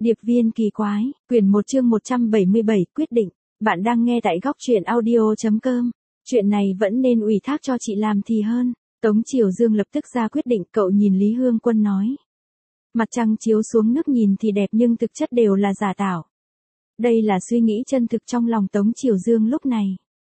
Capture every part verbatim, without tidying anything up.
Điệp viên kỳ quái, quyển một chương một trăm bảy mươi bảy, quyết định. Bạn đang nghe tại góc truyện audio chấm com. Chuyện này vẫn nên ủy thác cho chị làm thì hơn. Tống Triều Dương lập tức ra quyết định, cậu nhìn Lý Hương Quân nói. Mặt trăng chiếu xuống nước nhìn thì đẹp nhưng thực chất đều là giả tạo. Đây là suy nghĩ chân thực trong lòng Tống Triều Dương lúc này.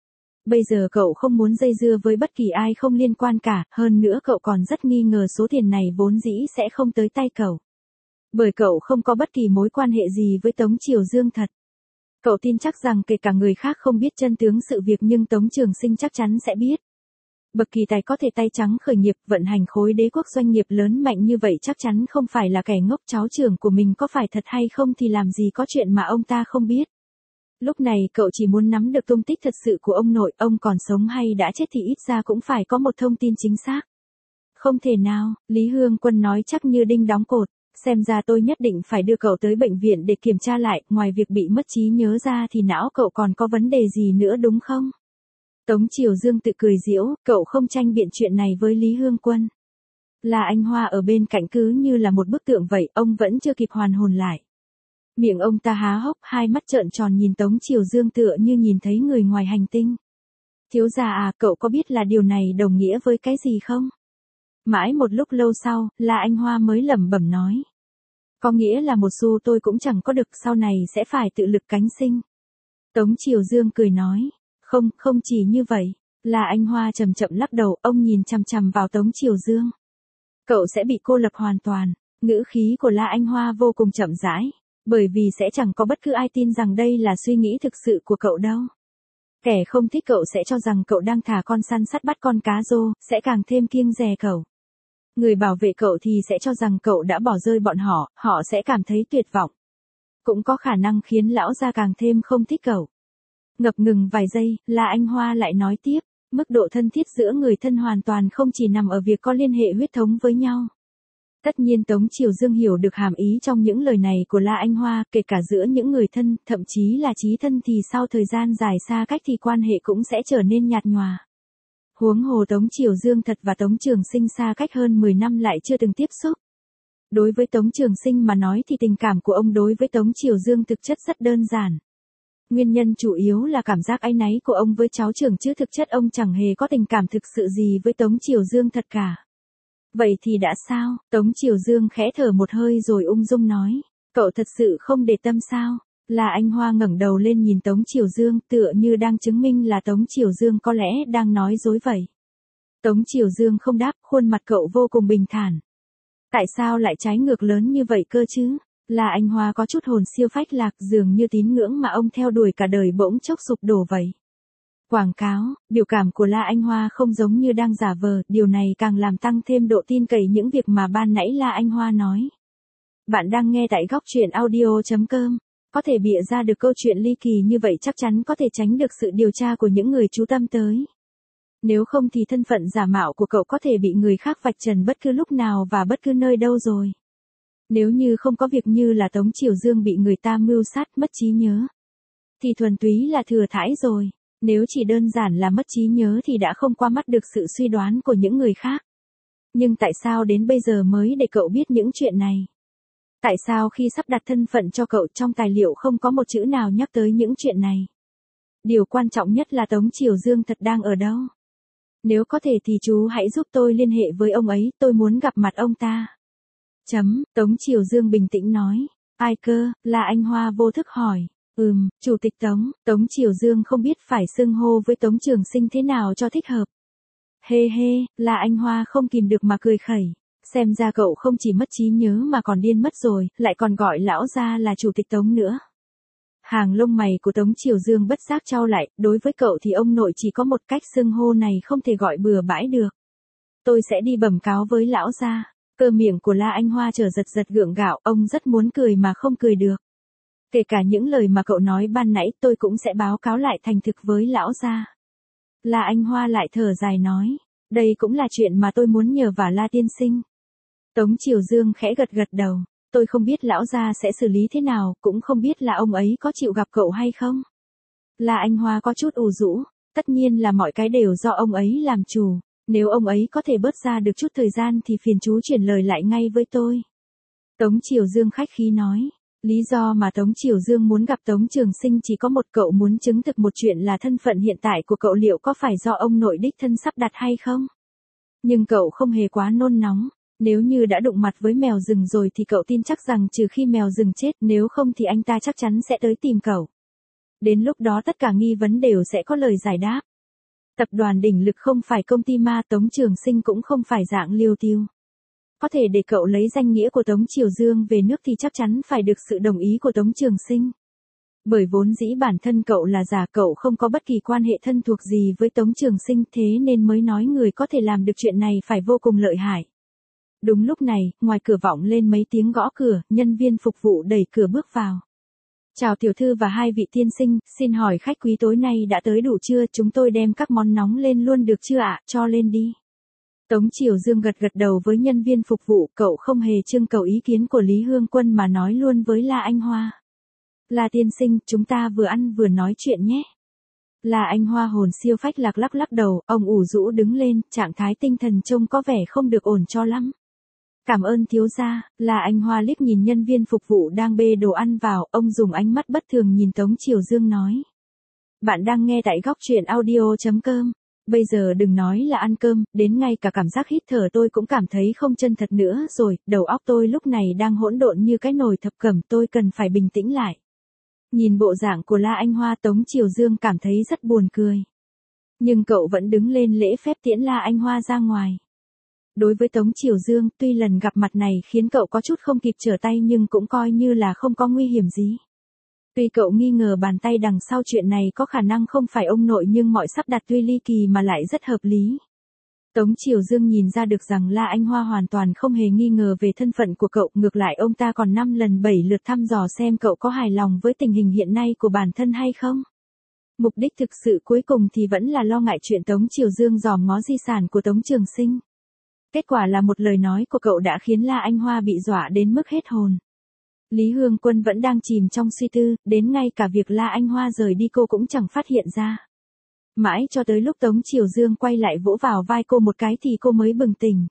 Bây giờ cậu không muốn dây dưa với bất kỳ ai không liên quan cả, hơn nữa cậu còn rất nghi ngờ số tiền này vốn dĩ sẽ không tới tay cậu. Bởi cậu không có bất kỳ mối quan hệ gì với Tống Triều Dương thật. Cậu tin chắc rằng kể cả người khác không biết chân tướng sự việc nhưng Tống Trường Sinh chắc chắn sẽ biết. Bậc kỳ tài có thể tay trắng khởi nghiệp vận hành khối đế quốc doanh nghiệp lớn mạnh như vậy chắc chắn không phải là kẻ ngốc. Cháu trưởng của mình có phải thật hay không thì làm gì có chuyện mà ông ta không biết. Lúc này cậu chỉ muốn nắm được tung tích thật sự của ông nội, ông còn sống hay đã chết thì ít ra cũng phải có một thông tin chính xác. Không thể nào, Lý Hương Quân nói chắc như đinh đóng cột. Xem ra tôi nhất định phải đưa cậu tới bệnh viện để kiểm tra lại, ngoài việc bị mất trí nhớ ra thì não cậu còn có vấn đề gì nữa đúng không? Tống Triều Dương tự cười giễu, cậu không tranh biện chuyện này với Lý Hương Quân. Là anh Hoa ở bên cạnh cứ như là một bức tượng vậy, ông vẫn chưa kịp hoàn hồn lại. Miệng ông ta há hốc, hai mắt trợn tròn nhìn Tống Triều Dương tựa như nhìn thấy người ngoài hành tinh. Thiếu gia à, cậu có biết là điều này đồng nghĩa với cái gì không? Mãi một lúc lâu sau, là anh Hoa mới lẩm bẩm nói. Có nghĩa là một xu tôi cũng chẳng có được, sau này sẽ phải tự lực cánh sinh. Tống Triều Dương cười nói. Không, không chỉ như vậy. Là anh Hoa chậm chậm lắc đầu, ông nhìn chằm chằm vào Tống Triều Dương. Cậu sẽ bị cô lập hoàn toàn. Ngữ khí của La Anh Hoa vô cùng chậm rãi. Bởi vì sẽ chẳng có bất cứ ai tin rằng đây là suy nghĩ thực sự của cậu đâu. Kẻ không thích cậu sẽ cho rằng cậu đang thả con săn sắt bắt con cá rô, sẽ càng thêm kiêng dè cậu. Người bảo vệ cậu thì sẽ cho rằng cậu đã bỏ rơi bọn họ, họ sẽ cảm thấy tuyệt vọng. Cũng có khả năng khiến lão gia càng thêm không thích cậu. Ngập ngừng vài giây, là anh Hoa lại nói tiếp, mức độ thân thiết giữa người thân hoàn toàn không chỉ nằm ở việc có liên hệ huyết thống với nhau. Tất nhiên Tống Triều Dương hiểu được hàm ý trong những lời này của La Anh Hoa, kể cả giữa những người thân, thậm chí là chí thân thì sau thời gian dài xa cách thì quan hệ cũng sẽ trở nên nhạt nhòa. Huống hồ Tống Triều Dương thật và Tống Trường Sinh xa cách hơn mười năm lại chưa từng tiếp xúc. Đối với Tống Trường Sinh mà nói thì tình cảm của ông đối với Tống Triều Dương thực chất rất đơn giản. Nguyên nhân chủ yếu là cảm giác áy náy của ông với cháu trưởng chứ thực chất ông chẳng hề có tình cảm thực sự gì với Tống Triều Dương thật cả. Vậy thì đã sao? Tống Triều Dương khẽ thở một hơi rồi ung dung nói. Cậu thật sự không để tâm sao? Là anh Hoa ngẩng đầu lên nhìn Tống Triều Dương tựa như đang chứng minh là Tống Triều Dương có lẽ đang nói dối vậy. Tống Triều Dương không đáp, khuôn mặt cậu vô cùng bình thản. Tại sao lại trái ngược lớn như vậy cơ chứ? Là anh Hoa có chút hồn siêu phách lạc, dường như tín ngưỡng mà ông theo đuổi cả đời bỗng chốc sụp đổ vậy. Quảng cáo, biểu cảm của La Anh Hoa không giống như đang giả vờ, điều này càng làm tăng thêm độ tin cậy những việc mà ban nãy La Anh Hoa nói. Bạn đang nghe tại góc truyện audio chấm com. Có thể bịa ra được câu chuyện ly kỳ như vậy chắc chắn có thể tránh được sự điều tra của những người chú tâm tới. Nếu không thì thân phận giả mạo của cậu có thể bị người khác vạch trần bất cứ lúc nào và bất cứ nơi đâu rồi. Nếu như không có việc như là Tống Triều Dương bị người ta mưu sát mất trí nhớ, thì thuần túy là thừa thãi rồi. Nếu chỉ đơn giản là mất trí nhớ thì đã không qua mắt được sự suy đoán của những người khác. Nhưng tại sao đến bây giờ mới để cậu biết những chuyện này? Tại sao khi sắp đặt thân phận cho cậu trong tài liệu không có một chữ nào nhắc tới những chuyện này? Điều quan trọng nhất là Tống Triều Dương thật đang ở đâu? Nếu có thể thì chú hãy giúp tôi liên hệ với ông ấy, tôi muốn gặp mặt ông ta. Chấm, Tống Triều Dương bình tĩnh nói. Ai cơ? Là anh Hoa vô thức hỏi. Ừm, Chủ tịch Tống. Tống Triều Dương không biết phải xưng hô với Tống Trường Sinh thế nào cho thích hợp. Hê hê, là anh Hoa không kìm được mà cười khẩy. Xem ra cậu không chỉ mất trí nhớ mà còn điên mất rồi, lại còn gọi lão gia là Chủ tịch Tống nữa. Hàng lông mày của Tống Triều Dương bất giác chau lại, đối với cậu thì ông nội chỉ có một cách xưng hô này không thể gọi bừa bãi được. Tôi sẽ đi bẩm cáo với lão gia. Cơ miệng của La Anh Hoa trở giật giật gượng gạo, ông rất muốn cười mà không cười được. Kể cả những lời mà cậu nói ban nãy tôi cũng sẽ báo cáo lại thành thực với lão gia. La Anh Hoa lại thở dài nói, đây cũng là chuyện mà tôi muốn nhờ vả La tiên sinh. Tống Triều Dương khẽ gật gật đầu, tôi không biết lão gia sẽ xử lý thế nào, cũng không biết là ông ấy có chịu gặp cậu hay không. La Anh Hoa có chút ủ rũ, tất nhiên là mọi cái đều do ông ấy làm chủ. Nếu ông ấy có thể bớt ra được chút thời gian thì phiền chú chuyển lời lại ngay với tôi. Tống Triều Dương khách khí nói. Lý do mà Tống Triều Dương muốn gặp Tống Trường Sinh chỉ có một, cậu muốn chứng thực một chuyện là thân phận hiện tại của cậu liệu có phải do ông nội đích thân sắp đặt hay không. Nhưng cậu không hề quá nôn nóng, nếu như đã đụng mặt với mèo rừng rồi thì cậu tin chắc rằng trừ khi mèo rừng chết, nếu không thì anh ta chắc chắn sẽ tới tìm cậu. Đến lúc đó tất cả nghi vấn đều sẽ có lời giải đáp. Tập đoàn Đỉnh Lực không phải công ty ma, Tống Trường Sinh cũng không phải dạng liêu tiêu. Có thể để cậu lấy danh nghĩa của Tống Triều Dương về nước thì chắc chắn phải được sự đồng ý của Tống Trường Sinh. Bởi vốn dĩ bản thân cậu là giả, cậu không có bất kỳ quan hệ thân thuộc gì với Tống Trường Sinh, thế nên mới nói người có thể làm được chuyện này phải vô cùng lợi hại. Đúng lúc này, ngoài cửa vọng lên mấy tiếng gõ cửa, nhân viên phục vụ đẩy cửa bước vào. Chào tiểu thư và hai vị tiên sinh, xin hỏi khách quý tối nay đã tới đủ chưa, chúng tôi đem các món nóng lên luôn được chưa ạ, cho lên đi. Tống Triều Dương gật gật đầu với nhân viên phục vụ, cậu không hề trưng cầu ý kiến của Lý Hương Quân mà nói luôn với La Anh Hoa. La tiên sinh, chúng ta vừa ăn vừa nói chuyện nhé. La Anh Hoa hồn siêu phách lạc lắc lắc đầu, ông ủ rũ đứng lên, trạng thái tinh thần trông có vẻ không được ổn cho lắm. Cảm ơn thiếu gia. La Anh Hoa liếc nhìn nhân viên phục vụ đang bê đồ ăn vào, ông dùng ánh mắt bất thường nhìn Tống Triều Dương nói. Bạn đang nghe tại góc truyện audio chấm com. Bây giờ đừng nói là ăn cơm, đến ngay cả cảm giác hít thở tôi cũng cảm thấy không chân thật nữa rồi, đầu óc tôi lúc này đang hỗn độn như cái nồi thập cẩm, tôi cần phải bình tĩnh lại. Nhìn bộ dạng của La Anh Hoa, Tống Triều Dương cảm thấy rất buồn cười. Nhưng cậu vẫn đứng lên lễ phép tiễn La Anh Hoa ra ngoài. Đối với Tống Triều Dương, tuy lần gặp mặt này khiến cậu có chút không kịp trở tay nhưng cũng coi như là không có nguy hiểm gì. Tuy cậu nghi ngờ bàn tay đằng sau chuyện này có khả năng không phải ông nội nhưng mọi sắp đặt tuy ly kỳ mà lại rất hợp lý. Tống Triều Dương nhìn ra được rằng La Anh Hoa hoàn toàn không hề nghi ngờ về thân phận của cậu, ngược lại ông ta còn năm lần bảy lượt thăm dò xem cậu có hài lòng với tình hình hiện nay của bản thân hay không. Mục đích thực sự cuối cùng thì vẫn là lo ngại chuyện Tống Triều Dương dòm ngó di sản của Tống Trường Sinh. Kết quả là một lời nói của cậu đã khiến La Anh Hoa bị dọa đến mức hết hồn. Lý Hương Quân vẫn đang chìm trong suy tư, đến ngay cả việc La Anh Hoa rời đi cô cũng chẳng phát hiện ra. Mãi cho tới lúc Tống Triều Dương quay lại vỗ vào vai cô một cái thì cô mới bừng tỉnh.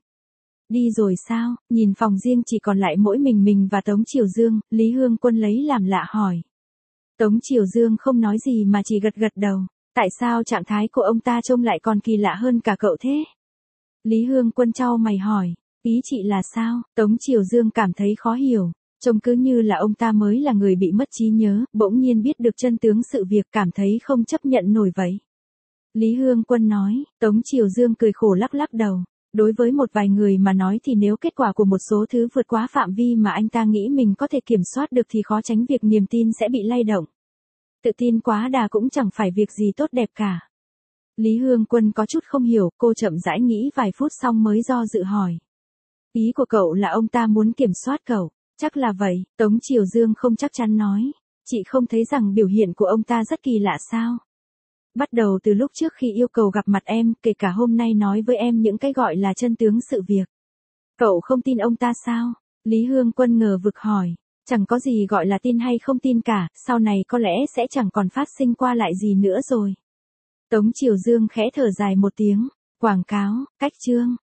Đi rồi sao? Nhìn phòng riêng chỉ còn lại mỗi mình mình và Tống Triều Dương, Lý Hương Quân lấy làm lạ hỏi. Tống Triều Dương không nói gì mà chỉ gật gật đầu. Tại sao trạng thái của ông ta trông lại còn kỳ lạ hơn cả cậu thế? Lý Hương Quân chau mày hỏi. Ý chị là sao? Tống Triều Dương cảm thấy khó hiểu. Trông cứ như là ông ta mới là người bị mất trí nhớ, bỗng nhiên biết được chân tướng sự việc cảm thấy không chấp nhận nổi vậy. Lý Hương Quân nói, Tống Triều Dương cười khổ lắc lắc đầu. Đối với một vài người mà nói thì nếu kết quả của một số thứ vượt quá phạm vi mà anh ta nghĩ mình có thể kiểm soát được thì khó tránh việc niềm tin sẽ bị lay động. Tự tin quá đà cũng chẳng phải việc gì tốt đẹp cả. Lý Hương Quân có chút không hiểu, cô chậm rãi nghĩ vài phút xong mới do dự hỏi. Ý của cậu là ông ta muốn kiểm soát cậu? Chắc là vậy, Tống Triều Dương không chắc chắn nói. Chị không thấy rằng biểu hiện của ông ta rất kỳ lạ sao? Bắt đầu từ lúc trước khi yêu cầu gặp mặt em, kể cả hôm nay nói với em những cái gọi là chân tướng sự việc. Cậu không tin ông ta sao? Lý Hương Quân ngờ vực hỏi. Chẳng có gì gọi là tin hay không tin cả, sau này có lẽ sẽ chẳng còn phát sinh qua lại gì nữa rồi. Tống Triều Dương khẽ thở dài một tiếng. Quảng cáo, cách chương.